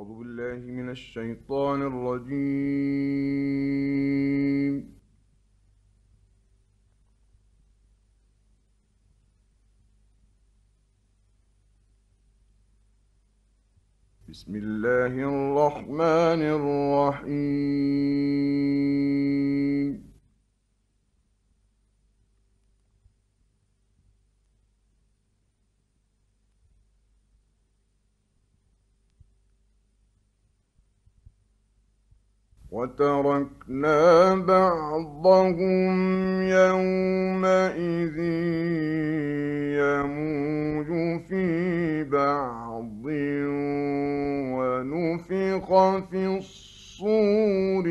أعوذ بالله من الشيطان الرجيم. بسم الله الرحمن الرحيم. وتركنا بعضهم يومئذ يموج في بعض، ونفخ في الصور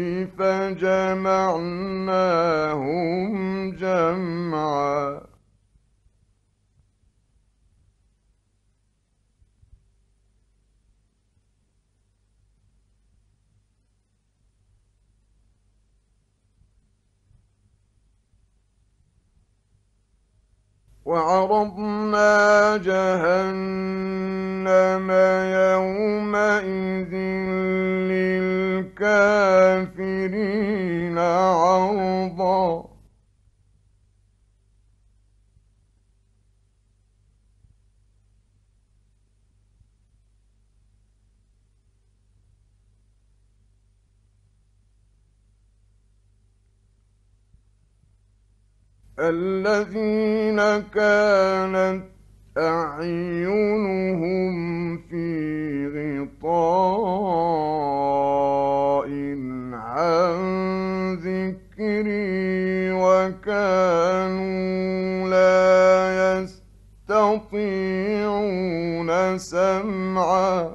فجمعناهم جمعا. وعرضنا جهنم يومئذ للكافرين عرضا. الذين كانت أعينهم في غطاء عن ذكري، وكانوا لا يستطيعون سمعا.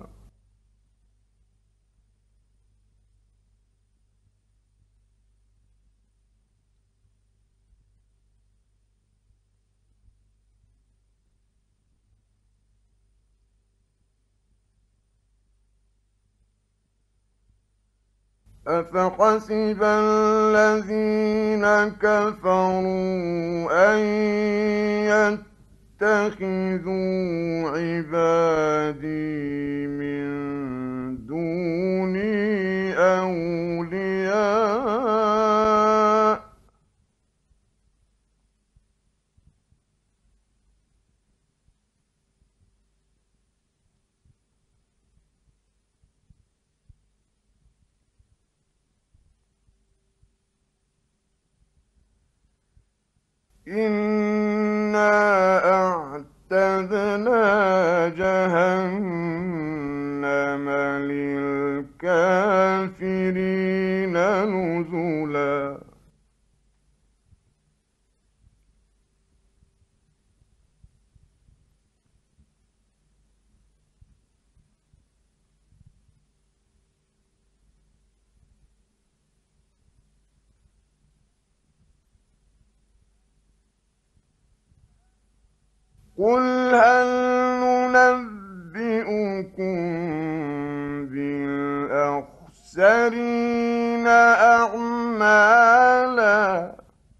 أفحسب الذين كفروا أن يتخذوا عبادي من دوني أولياء؟ إنا أعتدنا جهنم للكافرين نزلا. قل هل ننبئكم بالأخسرين أعمالا؟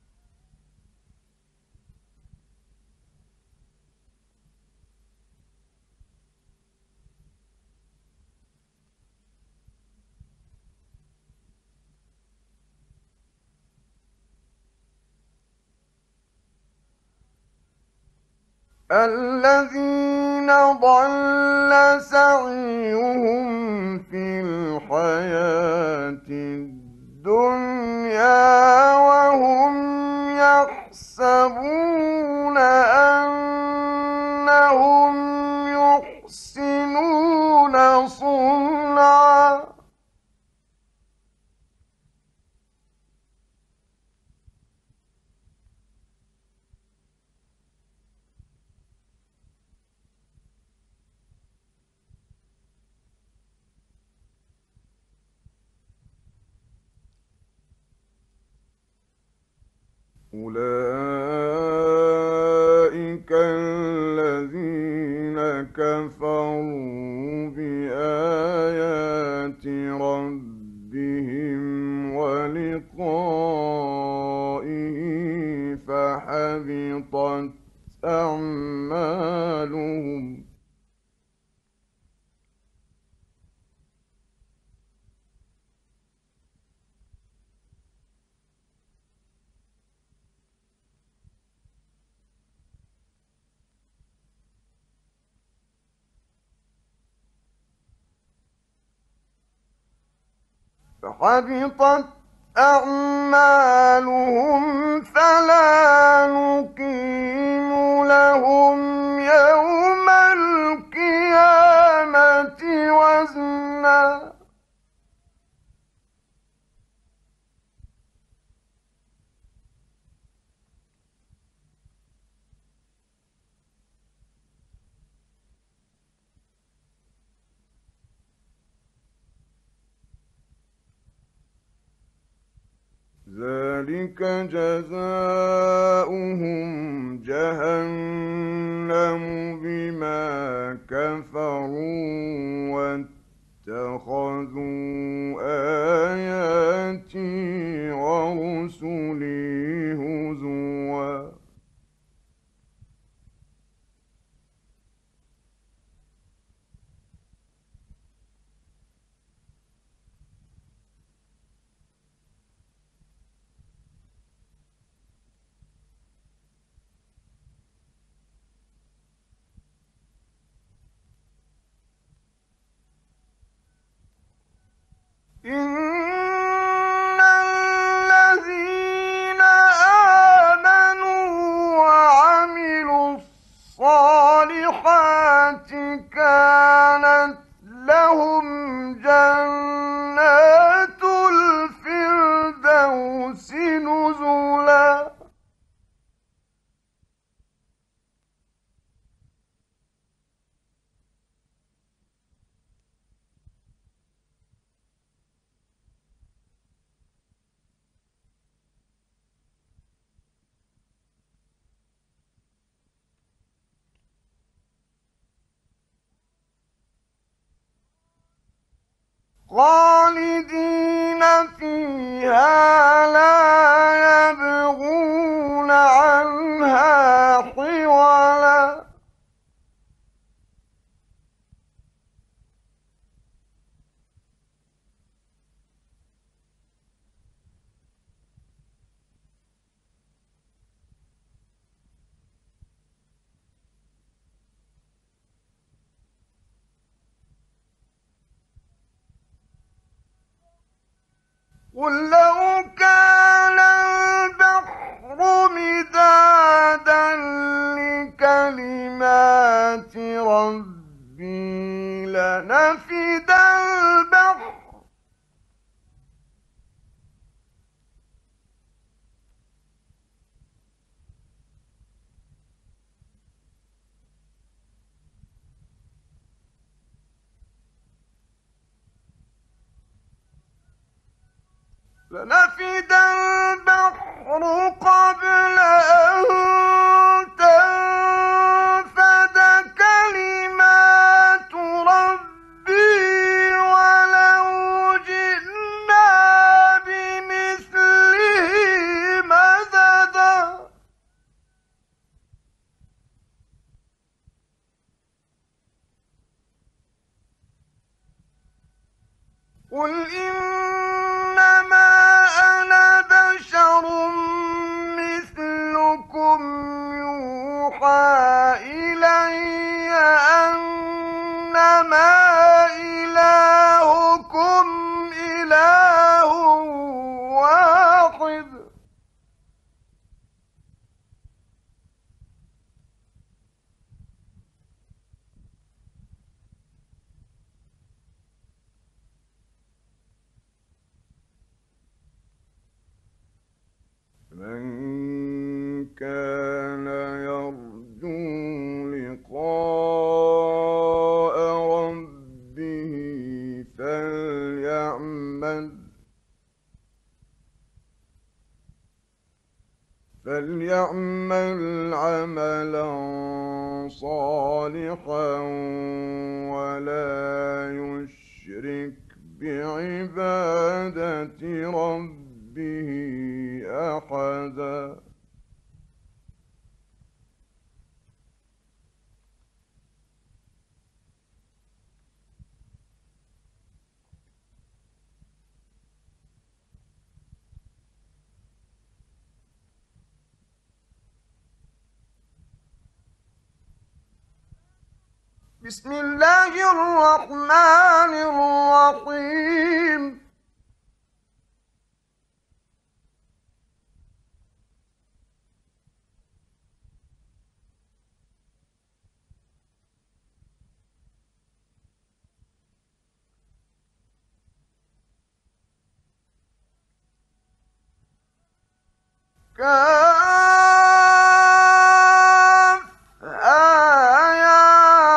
الذين ضل سعيهم في الحياة الدنيا، وهم يحسبون أنهم يحسنون صنعا. أولئك الذين كفروا بآيات ربهم ولقائه فحبطت أعمالهم. فحبطت أعمالهم فلا نقيم لهم يوم القيامة وزنا. ذلك جزاؤهم جهنم بما كفروا واتخذوا آياتي ورسلي هزوا. إن الذين آمنوا وعملوا الصالحات كانت لهم جنات الفردوس نزلا. خالدين فيها لا يبغون عنها حولا. قل لو كان البحر مدادا لكلمات ربي لنفد البحر لنفد البحر قبل أن تنفد كلمات ربي ولو جئنا بمثله مددا. قل إنما أنا بشر مثلكم يوحى إلي أنما إلهكم إله واحد. من كان يرجو لقاء ربه فليعمل عملا صالحا ولا يشرك بعبادة ربه أحدا. بسم الله الرحمن الرحيم. يا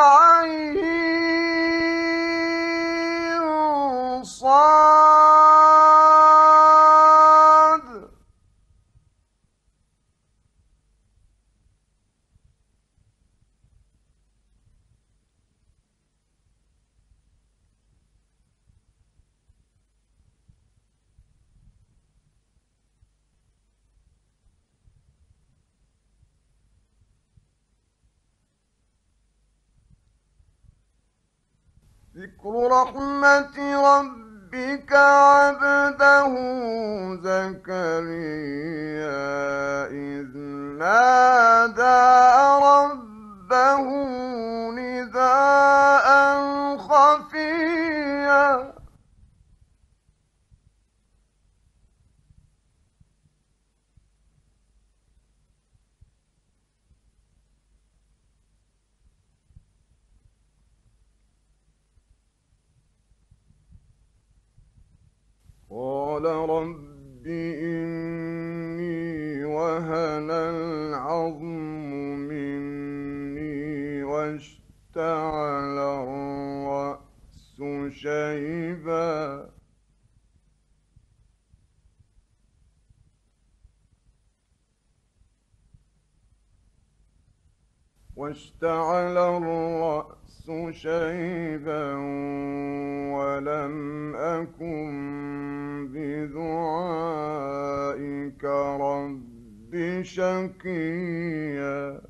عين صاد. ذكر رحمة ربك عبده زكريا إذ نادى ربه نداء خفيا. قال رب إني وهن العظم مني واشتعل الرأس شيبا واشتعل الرأس شيبا ولم أكن بدعائك رب شقيا.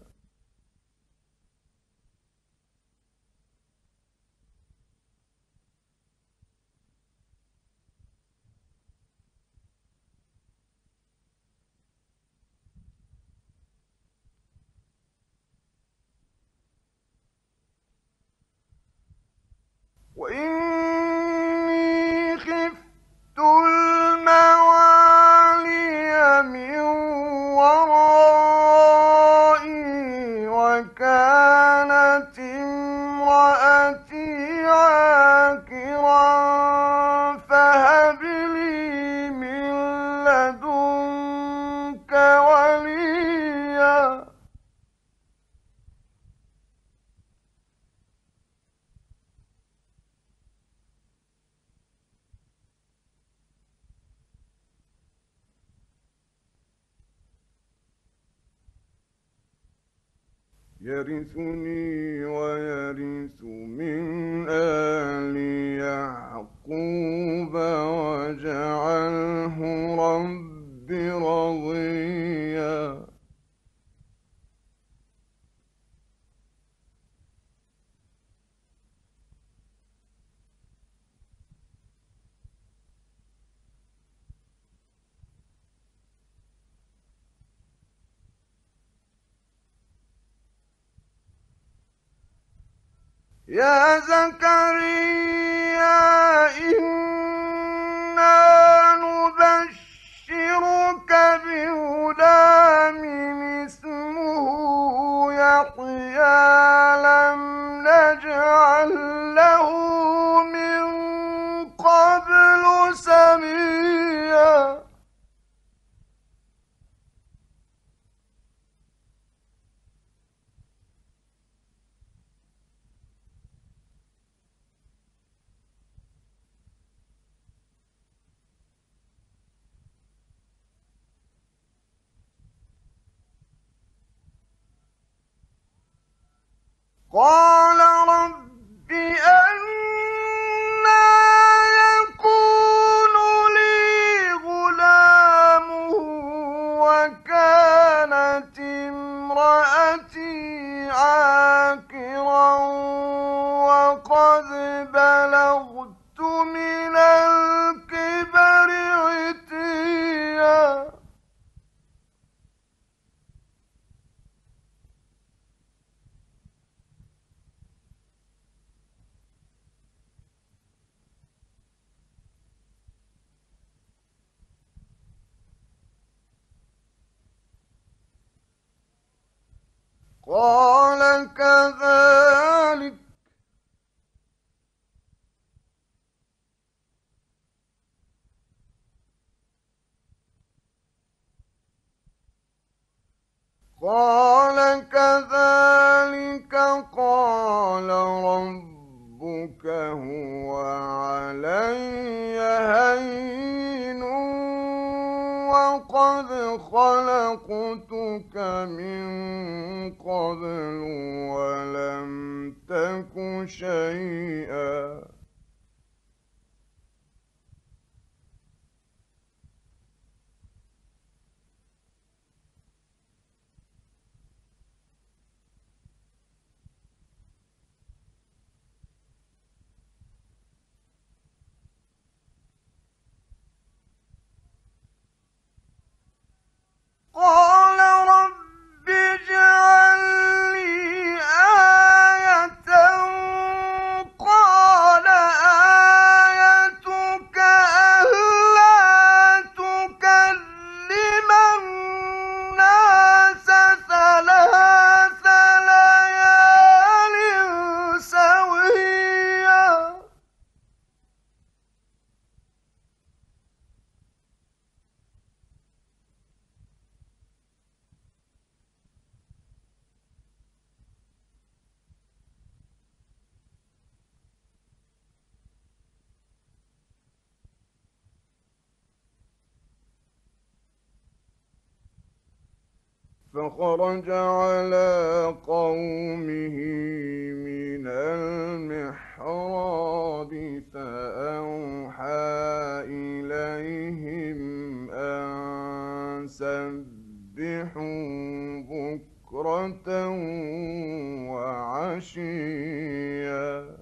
وإني خفت الموالي من ورائي وكانت امرأتي عاقرا فهب لي من لدنك وليا. يرثني ويرث من آل يعقوب واجعله رب رضيا. يا زكريا إنا نبشرك بغلام اسمه يحيى لم نجعل له من قبل سميا. قال رب أنى يكون لي غلام وكانت امرأتي عاقرا وقد بلغت من الكبر عتيا. قال كذلك قال كذلك قال ربك هو علي هين وقد خلقتك من قبل ولم تك شيئا. قال رب اجعل لي آية قال آيتك ألا تكلم الناس ثلاث ليال سويا. فخرج على قومه من المحراب فأوحى إليهم أن سبحوا بكرة وعشيا.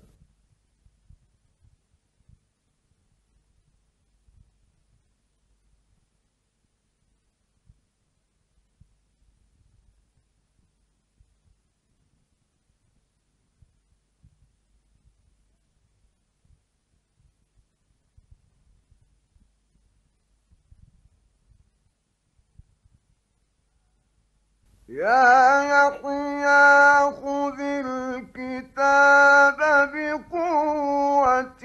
يا يحيى خذ الكتاب بقوة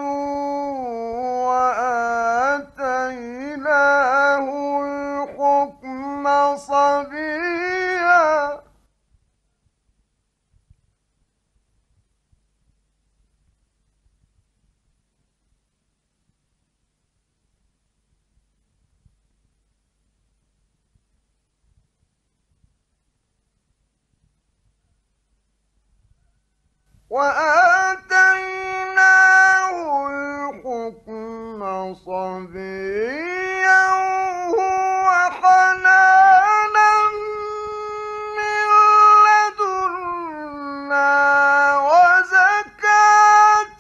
وآتيناه الحكم صبيا. وآتيناه الحكم صبيا وحنانا من لدنا وزكاة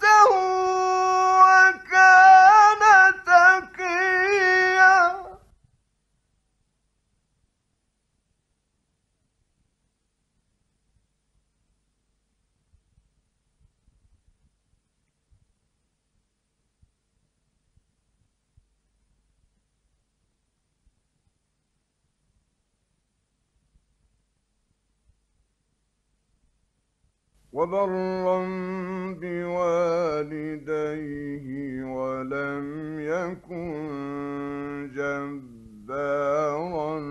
وكان تقيا. وبرا بوالديه ولم يكن جبارا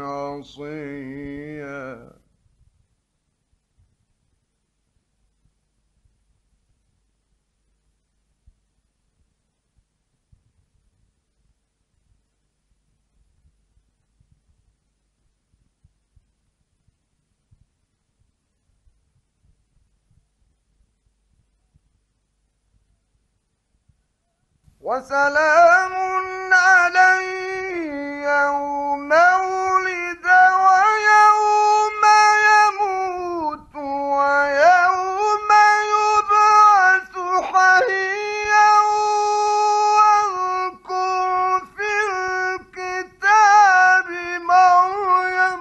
عصيا. وسلام عليه يوم ولد ويوم يموت ويوم يبعث حيا. واذكر في الكتاب مريم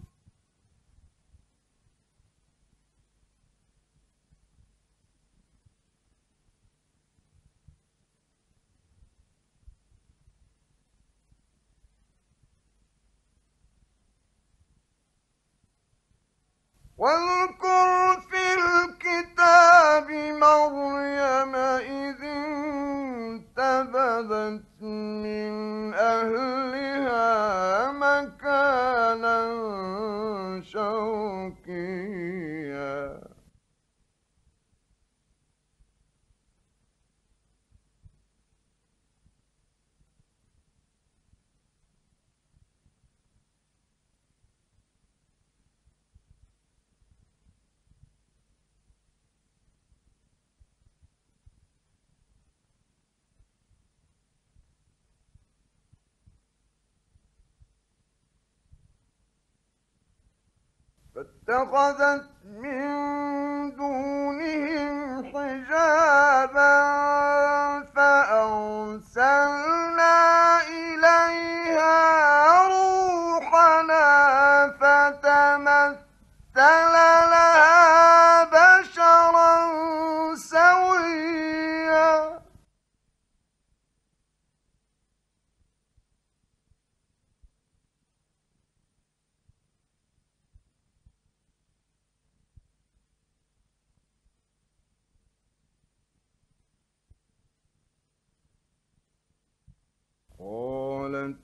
واذكر في الكتاب مريم إذ انتبذت من أهلها مكانا فاتخذت من دونهم حجابا فأرسلنا إليها روحنا فتمثل لها بشرا سويا. قالت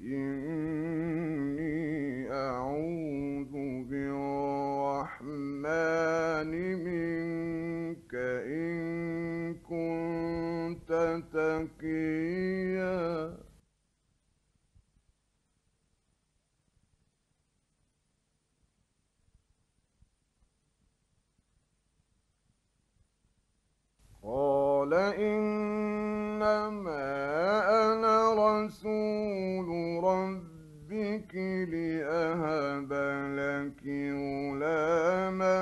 إني أعوذ بالرحمن منك إن كنت تقيا. قال إنما أنا رسول ربك لأهب لك غلاما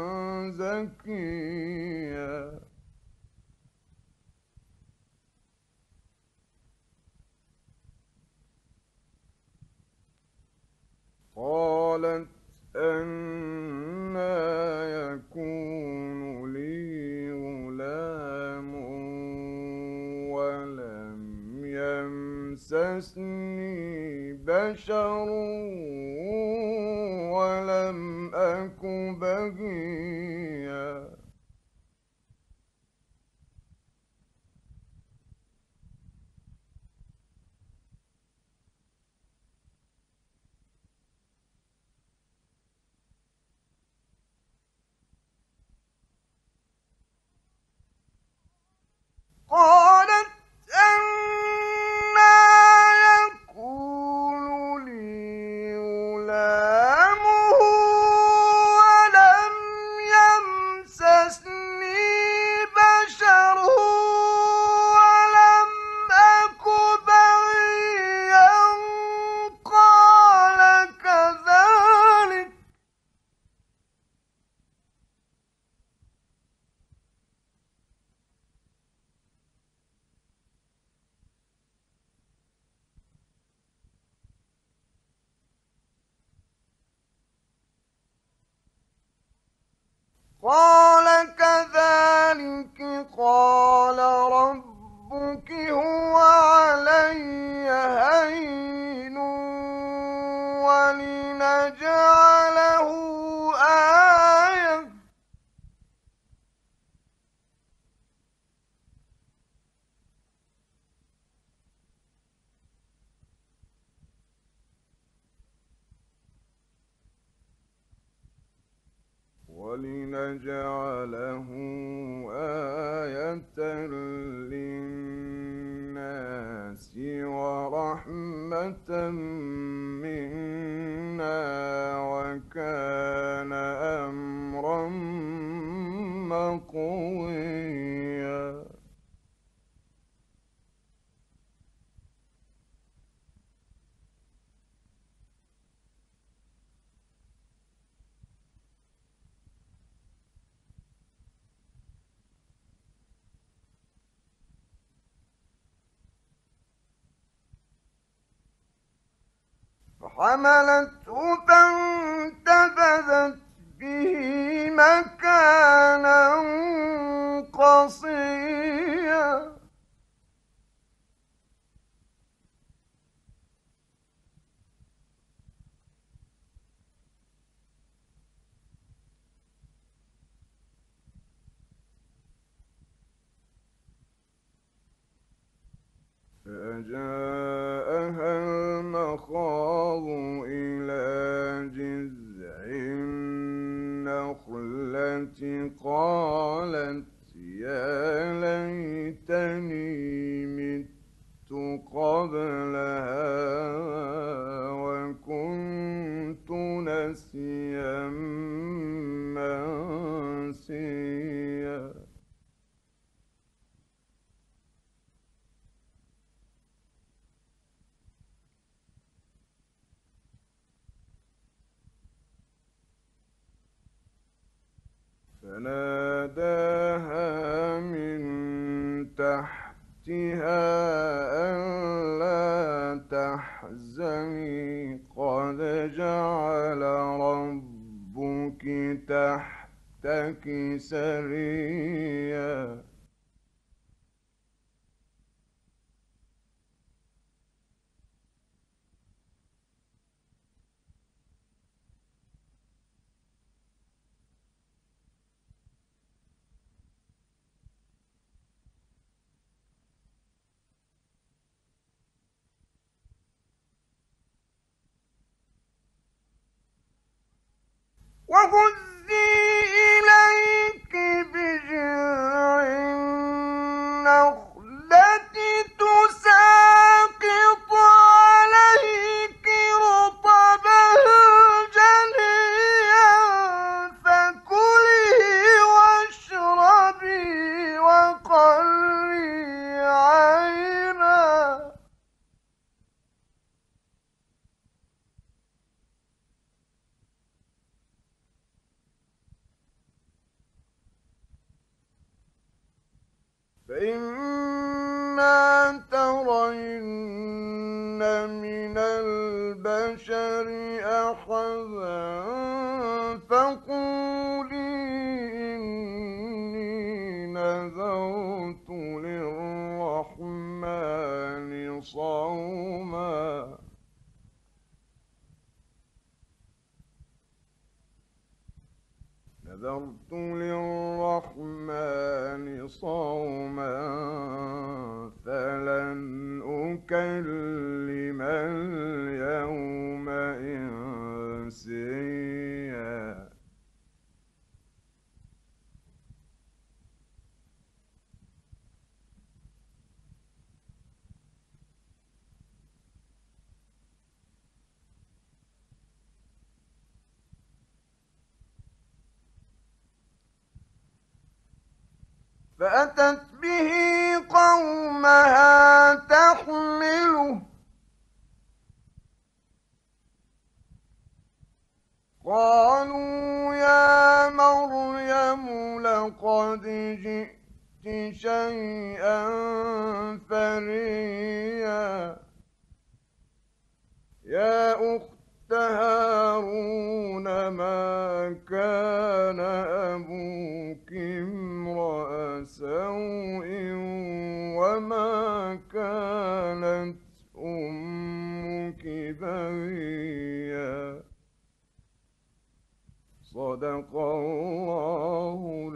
زكيا. قالت أنى يكون لي غلام ولم يمسسني بشر ولم أك بغيا. قالت أنى يكون لي غلام ولم يمسسني بشر ولم أك بغيا. قال كذلك قال كذلك قال ربك هو علي هين ولنجعله آية ولنجعله آية للناس ورحمة منا وكان أمرا مقضيا. فحملته فانتبذت به مكانا قصيا. فأجاءها المخاض إلى جذع النخلة قالت يا ليتني مت قبل هذا وكنت نسيا منسيا. فناداها من تحتها ألا تحزني قد جعل ربك تحتك سريا. وهزي إليك بجذع النخلة تساقط عليك رطبا جنيا فكلي واشربي وقري عينا. فإما ترين من البشر أحدا فقولي إني نذرت للرحمن صوما. نذرت للرحمن صوما فلن أكلم اليوم إنسيا. فأتت به قومها تحمله قالوا يا مريم لقد جئت شيئا فريا. يا أخت هارون ما كان أبوك امرأ سوء وما كانت أمك بغيا. صدق الله